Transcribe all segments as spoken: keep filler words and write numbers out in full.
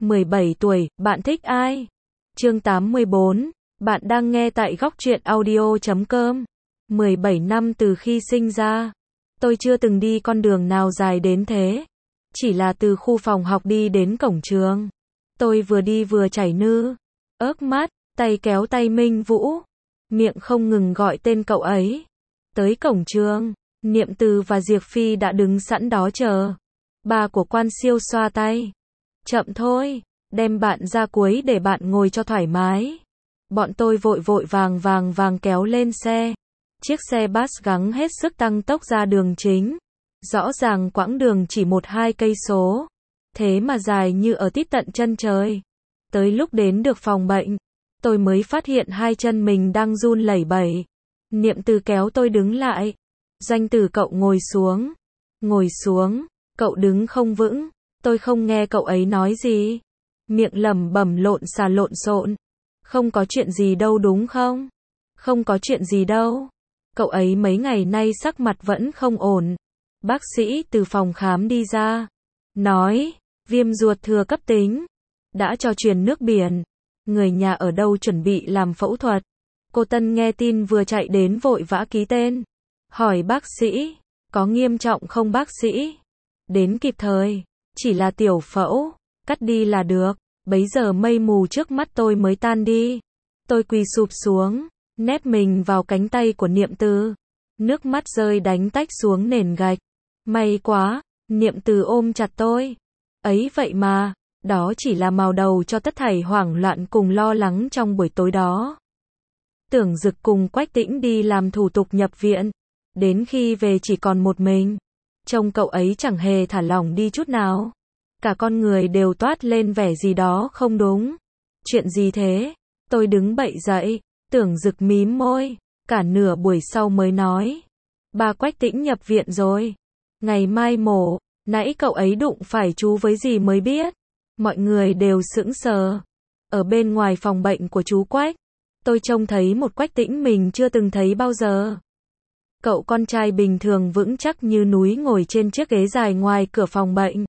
mười bảy tuổi, bạn thích ai? Chương tám mươi bốn, bạn đang nghe tại góc truyện audio chấm com. mười bảy năm từ khi sinh ra, tôi chưa từng đi con đường nào dài đến thế. Chỉ là từ khu phòng học đi đến cổng trường. Tôi vừa đi vừa chảy nước ướt mắt, tay kéo tay Minh Vũ, miệng không ngừng gọi tên cậu ấy. Tới cổng trường, Niệm Từ và Diệp Phi đã đứng sẵn đó chờ. Bà của Quan Siêu xoa tay. Chậm thôi, đem bạn ra cuối để bạn ngồi cho thoải mái. Bọn tôi vội vội vàng vàng vàng kéo lên xe. Chiếc xe bus gắng hết sức tăng tốc ra đường chính. Rõ ràng quãng đường chỉ một hai cây số. Thế mà dài như ở tít tận chân trời. Tới lúc đến được phòng bệnh, tôi mới phát hiện hai chân mình đang run lẩy bẩy. Niệm Từ kéo tôi đứng lại. Danh Từ, cậu ngồi xuống. Ngồi xuống, cậu đứng không vững. Tôi không nghe cậu ấy nói gì. Miệng lẩm bẩm lộn xà lộn xộn. Không có chuyện gì đâu đúng không? Không có chuyện gì đâu. Cậu ấy mấy ngày nay sắc mặt vẫn không ổn. Bác sĩ từ phòng khám đi ra. Nói, viêm ruột thừa cấp tính. Đã cho truyền nước biển. Người nhà ở đâu chuẩn bị làm phẫu thuật. Cô Tân nghe tin vừa chạy đến vội vã ký tên. Hỏi bác sĩ, có nghiêm trọng không bác sĩ? Đến kịp thời, chỉ là tiểu phẫu, cắt đi là được. Bấy giờ mây mù trước mắt tôi mới tan đi. Tôi quỳ sụp xuống, nép mình vào cánh tay của Niệm Từ. Nước mắt rơi đánh tách xuống nền gạch. May quá, Niệm Từ ôm chặt tôi. Ấy vậy mà, đó chỉ là màu đầu cho tất thảy hoảng loạn cùng lo lắng trong buổi tối đó. Tưởng Dực cùng Quách Tĩnh đi làm thủ tục nhập viện. Đến khi về chỉ còn một mình. Trông cậu ấy chẳng hề thả lỏng đi chút nào. Cả con người đều toát lên vẻ gì đó không đúng. Chuyện gì thế? Tôi đứng bậy dậy. Tưởng Dực mím môi. Cả nửa buổi sau mới nói. Bà Quách Tĩnh nhập viện rồi. Ngày mai mổ. Nãy cậu ấy đụng phải chú với gì mới biết. Mọi người đều sững sờ. Ở bên ngoài phòng bệnh của chú Quách, tôi trông thấy một Quách Tĩnh mình chưa từng thấy bao giờ. Cậu con trai bình thường vững chắc như núi ngồi trên chiếc ghế dài ngoài cửa phòng bệnh.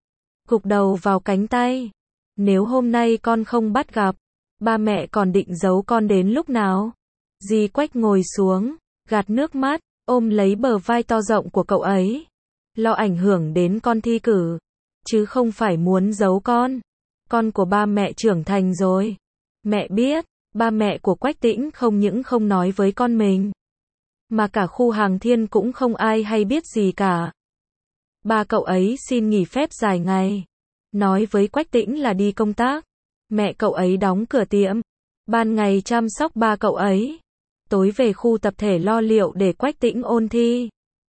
Gục đầu vào cánh tay. Nếu hôm nay con không bắt gặp, ba mẹ còn định giấu con đến lúc nào? Dì Quách ngồi xuống, gạt nước mắt, ôm lấy bờ vai to rộng của cậu ấy. Lo ảnh hưởng đến con thi cử, chứ không phải muốn giấu con. Con của ba mẹ trưởng thành rồi. Mẹ biết, ba mẹ của Quách Tĩnh không những không nói với con mình, mà cả khu Hàng Thiên cũng không ai hay biết gì cả. Ba cậu ấy xin nghỉ phép dài ngày. Nói với Quách Tĩnh là đi công tác. Mẹ cậu ấy đóng cửa tiệm. Ban ngày chăm sóc ba cậu ấy. Tối về khu tập thể lo liệu để Quách Tĩnh ôn thi.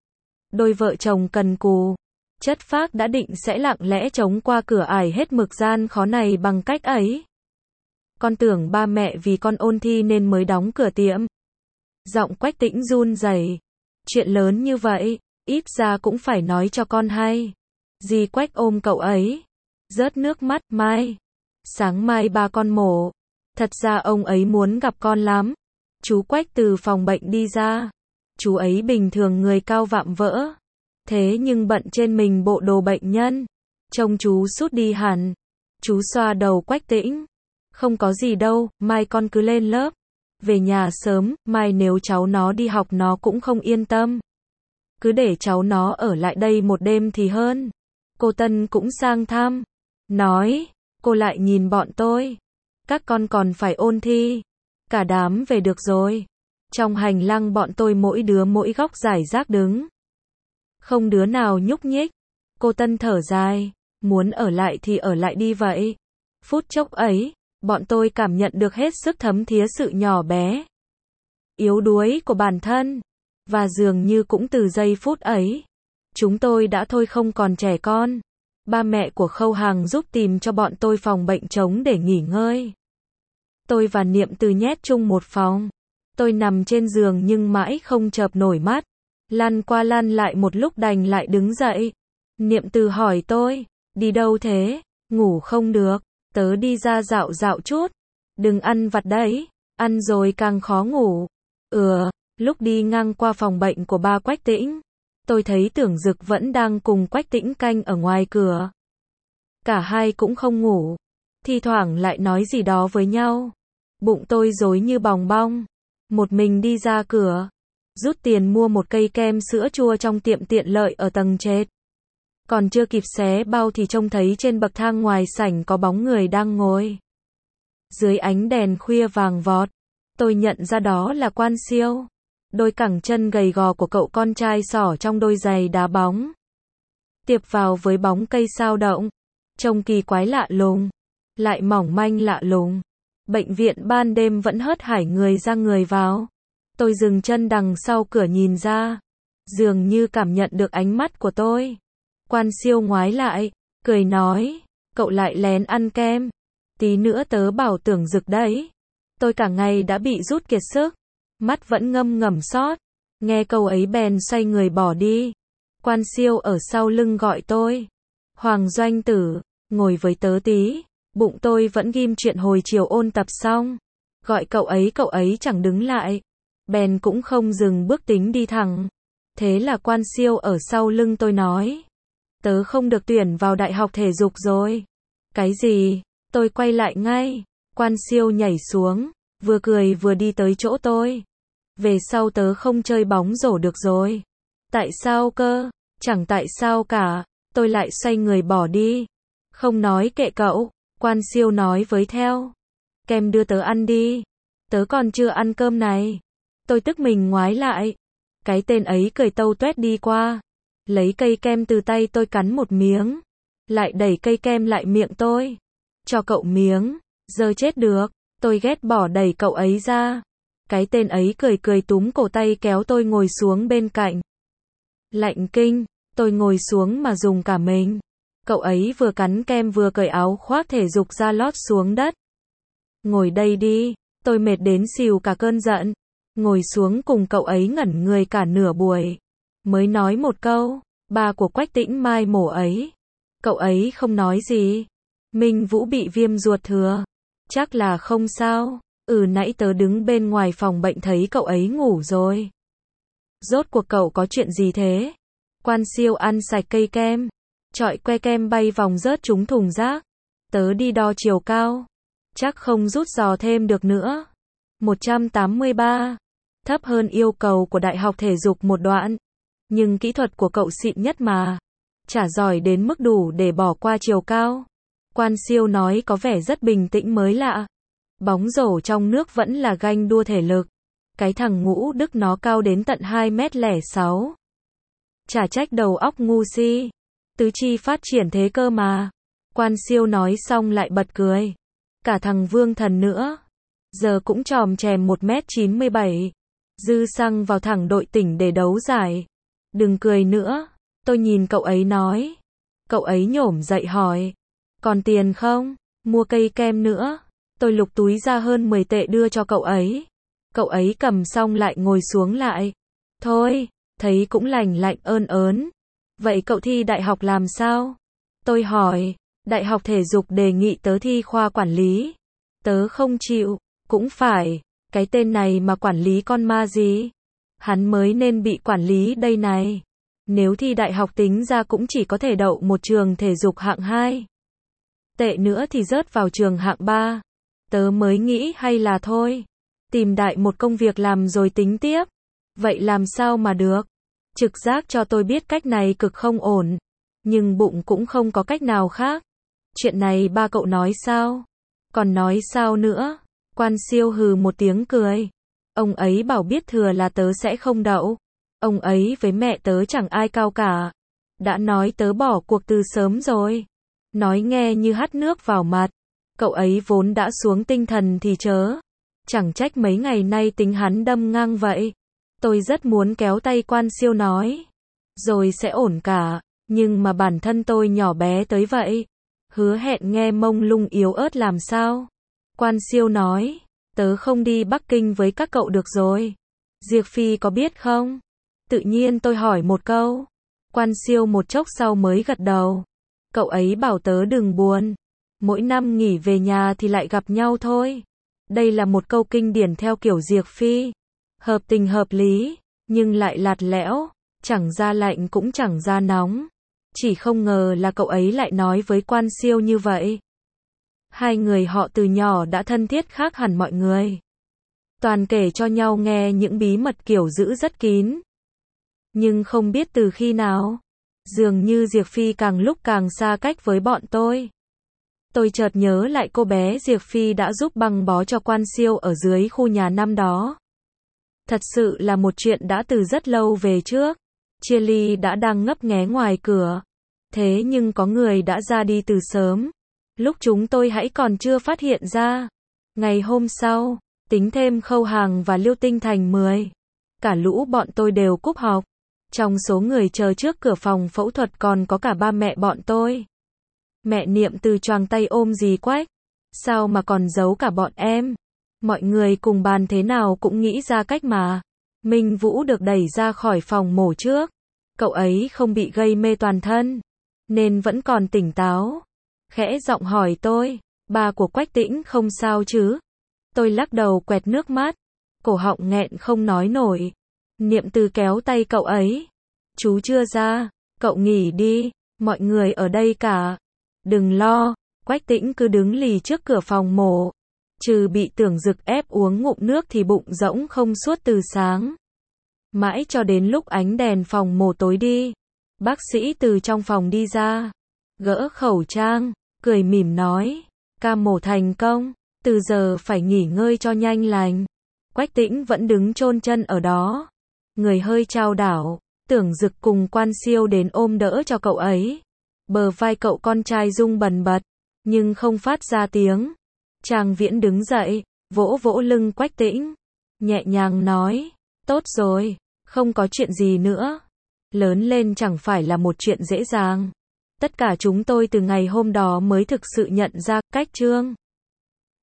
Đôi vợ chồng cần cù. Chất phác đã định sẽ lặng lẽ chống qua cửa ải hết mực gian khó này bằng cách ấy. Con tưởng ba mẹ vì con ôn thi nên mới đóng cửa tiệm. Giọng Quách Tĩnh run rẩy. Chuyện lớn như vậy, ít ra cũng phải nói cho con hay. Dì Quách ôm cậu ấy, rớt nước mắt. Mai, sáng mai ba con mổ. Thật ra ông ấy muốn gặp con lắm. Chú Quách từ phòng bệnh đi ra. Chú ấy bình thường người cao vạm vỡ. Thế nhưng bận trên mình bộ đồ bệnh nhân. Trông chú sút đi hẳn. Chú xoa đầu Quách Tĩnh. Không có gì đâu, mai con cứ lên lớp. Về nhà sớm, mai nếu cháu nó đi học nó cũng không yên tâm. Cứ để cháu nó ở lại đây một đêm thì hơn. Cô Tân cũng sang thăm. Nói, cô lại nhìn bọn tôi. Các con còn phải ôn thi. Cả đám về được rồi. Trong hành lang bọn tôi mỗi đứa mỗi góc giải rác đứng. Không đứa nào nhúc nhích. Cô Tân thở dài. Muốn ở lại thì ở lại đi vậy. Phút chốc ấy, bọn tôi cảm nhận được hết sức thấm thía sự nhỏ bé, yếu đuối của bản thân. Và dường như cũng từ giây phút ấy, chúng tôi đã thôi không còn trẻ con. Ba mẹ của Khâu Hàng giúp tìm cho bọn tôi phòng bệnh trống để nghỉ ngơi. Tôi và Niệm Từ nhét chung một phòng. Tôi nằm trên giường nhưng mãi không chợp nổi mắt. Lăn qua lăn lại một lúc đành lại đứng dậy. Niệm Từ hỏi tôi, đi đâu thế? Ngủ không được. Tớ đi ra dạo dạo chút. Đừng ăn vặt đấy. Ăn rồi càng khó ngủ. Ừ, lúc đi ngang qua phòng bệnh của ba Quách Tĩnh, tôi thấy Tưởng Dực vẫn đang cùng Quách Tĩnh canh ở ngoài cửa. Cả hai cũng không ngủ. thi thoảng lại nói gì đó với nhau. Bụng tôi rối như bòng bong. Một mình đi ra cửa, rút tiền mua một cây kem sữa chua trong tiệm tiện lợi ở tầng trệt. Còn chưa kịp xé bao thì trông thấy trên bậc thang ngoài sảnh có bóng người đang ngồi. Dưới ánh đèn khuya vàng vọt, tôi nhận ra đó là Quan Siêu. Đôi cẳng chân gầy gò của cậu con trai xỏ trong đôi giày đá bóng. Tiệp vào với bóng cây sao động, trông kỳ quái lạ lùng, lại mỏng manh lạ lùng. Bệnh viện ban đêm vẫn hớt hải người ra người vào. Tôi dừng chân đằng sau cửa nhìn ra, dường như cảm nhận được ánh mắt của tôi. Quan Siêu ngoái lại, cười nói, cậu lại lén ăn kem. Tí nữa tớ bảo tưởng rực đấy. Tôi cả ngày đã bị rút kiệt sức, mắt vẫn ngâm ngẩm sót. Nghe câu ấy bèn xoay người bỏ đi. Quan Siêu ở sau lưng gọi tôi. Hoàng Doanh Tử, ngồi với tớ tí. Bụng tôi vẫn ghim chuyện hồi chiều ôn tập xong. Gọi cậu ấy cậu ấy chẳng đứng lại. Bèn cũng không dừng bước tính đi thẳng. Thế là Quan Siêu ở sau lưng tôi nói. Tớ không được tuyển vào đại học thể dục rồi. Cái gì? Tôi quay lại ngay. Quan Siêu nhảy xuống, vừa cười vừa đi tới chỗ tôi. Về sau tớ không chơi bóng rổ được rồi. Tại sao cơ? Chẳng tại sao cả. Tôi lại xoay người bỏ đi. Không nói kệ cậu. Quan Siêu nói với theo. Kem đưa tớ ăn đi. Tớ còn chưa ăn cơm này. Tôi tức mình ngoái lại. Cái tên ấy cười tâu tuét đi qua. Lấy cây kem từ tay tôi cắn một miếng. Lại đẩy cây kem lại miệng tôi. Cho cậu miếng. Giờ chết được. Tôi ghét bỏ đẩy cậu ấy ra. Cái tên ấy cười cười túm cổ tay kéo tôi ngồi xuống bên cạnh. Lạnh kinh. Tôi ngồi xuống mà dùng cả mình. Cậu ấy vừa cắn kem vừa cởi áo khoác thể dục ra lót xuống đất. Ngồi đây đi. Tôi mệt đến xìu cả cơn giận. Ngồi xuống cùng cậu ấy ngẩn người cả nửa buổi. Mới nói một câu. Ba của Quách Tĩnh Mai mổ ấy. Cậu ấy không nói gì. Minh Vũ bị viêm ruột thừa. Chắc là không sao. Ừ, nãy tớ đứng bên ngoài phòng bệnh thấy cậu ấy ngủ rồi. Rốt cuộc cậu có chuyện gì thế? Quan Siêu ăn sạch cây kem. Chọi que kem bay vòng rớt trúng thùng rác. Tớ đi đo chiều cao. Chắc không rút giò thêm được nữa. một trăm tám mươi ba. Thấp hơn yêu cầu của đại học thể dục một đoạn. Nhưng kỹ thuật của cậu xịn nhất mà. Chả giỏi đến mức đủ để bỏ qua chiều cao. Quan Siêu nói có vẻ rất bình tĩnh mới lạ. Bóng rổ trong nước vẫn là ganh đua thể lực. Cái thằng Ngũ Đức nó cao đến tận hai mét lẻ sáu. Chả trách đầu óc ngu si. Tứ chi phát triển thế cơ mà. Quan Siêu nói xong lại bật cười. Cả thằng Vương Thần nữa. Giờ cũng tròm chèm một mét chín mươi bảy. Dư xăng vào thẳng đội tỉnh để đấu giải. Đừng cười nữa. Tôi nhìn cậu ấy nói. Cậu ấy nhổm dậy hỏi. Còn tiền không? Mua cây kem nữa. Tôi lục túi ra hơn mười tệ đưa cho cậu ấy. Cậu ấy cầm xong lại ngồi xuống lại. Thôi, thấy cũng lành lạnh ơn ớn. Vậy cậu thi đại học làm sao? Tôi hỏi. Đại học thể dục đề nghị tớ thi khoa quản lý. Tớ không chịu. Cũng phải. Cái tên này mà quản lý con ma gì? Hắn mới nên bị quản lý đây này. Nếu thi đại học tính ra cũng chỉ có thể đậu một trường thể dục hạng hai. Tệ nữa thì rớt vào trường hạng ba. Tớ mới nghĩ hay là thôi. Tìm đại một công việc làm rồi tính tiếp. Vậy làm sao mà được? Trực giác cho tôi biết cách này cực không ổn. Nhưng bụng cũng không có cách nào khác. Chuyện này ba cậu nói sao? Còn nói sao nữa? Quan Siêu hừ một tiếng cười. Ông ấy bảo biết thừa là tớ sẽ không đậu. Ông ấy với mẹ tớ chẳng ai cao cả. Đã nói tớ bỏ cuộc từ sớm rồi. Nói nghe như hắt nước vào mặt. Cậu ấy vốn đã xuống tinh thần thì chớ. Chẳng trách mấy ngày nay tính hắn đâm ngang vậy. Tôi rất muốn kéo tay Quan Siêu nói. Rồi sẽ ổn cả. Nhưng mà bản thân tôi nhỏ bé tới vậy. Hứa hẹn nghe mông lung yếu ớt làm sao? Quan Siêu nói. Tớ không đi Bắc Kinh với các cậu được rồi. Diệp Phi có biết không? Tự nhiên tôi hỏi một câu. Quan Siêu một chốc sau mới gật đầu. Cậu ấy bảo tớ đừng buồn. Mỗi năm nghỉ về nhà thì lại gặp nhau thôi. Đây là một câu kinh điển theo kiểu Diệp Phi. Hợp tình hợp lý, nhưng lại lạt lẽo. Chẳng ra lạnh cũng chẳng ra nóng. Chỉ không ngờ là cậu ấy lại nói với Quan Siêu như vậy. Hai người họ từ nhỏ đã thân thiết khác hẳn mọi người. Toàn kể cho nhau nghe những bí mật kiểu giữ rất kín. Nhưng không biết từ khi nào, dường như Diệp Phi càng lúc càng xa cách với bọn tôi. Tôi chợt nhớ lại cô bé Diệp Phi đã giúp băng bó cho Quan Siêu ở dưới khu nhà năm đó. Thật sự là một chuyện đã từ rất lâu về trước. Chia ly đã đang ngấp nghé ngoài cửa. Thế nhưng có người đã ra đi từ sớm. Lúc chúng tôi hãy còn chưa phát hiện ra. Ngày hôm sau, tính thêm Khâu Hàng và Liêu Tinh thành mười. Cả lũ bọn tôi đều cúp học. Trong số người chờ trước cửa phòng phẫu thuật còn có cả ba mẹ bọn tôi. Mẹ Niệm Từ choàng tay ôm dì Quách. Sao mà còn giấu cả bọn em? Mọi người cùng bàn thế nào cũng nghĩ ra cách mà. Minh Vũ được đẩy ra khỏi phòng mổ trước. Cậu ấy không bị gây mê toàn thân, nên vẫn còn tỉnh táo. Khẽ giọng hỏi tôi, ba của Quách Tĩnh không sao chứ? Tôi lắc đầu quẹt nước mắt. Cổ họng nghẹn không nói nổi. Niệm Từ kéo tay cậu ấy. Chú chưa ra, cậu nghỉ đi, mọi người ở đây cả. Đừng lo, Quách Tĩnh cứ đứng lì trước cửa phòng mổ. Trừ bị Tưởng Dực ép uống ngụm nước thì bụng rỗng không suốt từ sáng. Mãi cho đến lúc ánh đèn phòng mổ tối đi. Bác sĩ từ trong phòng đi ra. Gỡ khẩu trang, cười mỉm nói. Ca mổ thành công, từ giờ phải nghỉ ngơi cho nhanh lành. Quách Tĩnh vẫn đứng chôn chân ở đó. Người hơi chao đảo. Tưởng Dực cùng Quan Siêu đến ôm đỡ cho cậu ấy. Bờ vai cậu con trai rung bần bật, nhưng không phát ra tiếng. Trang Viễn đứng dậy, vỗ vỗ lưng Quách Tĩnh. Nhẹ nhàng nói, tốt rồi, không có chuyện gì nữa. Lớn lên chẳng phải là một chuyện dễ dàng. Tất cả chúng tôi từ ngày hôm đó mới thực sự nhận ra, cách Trương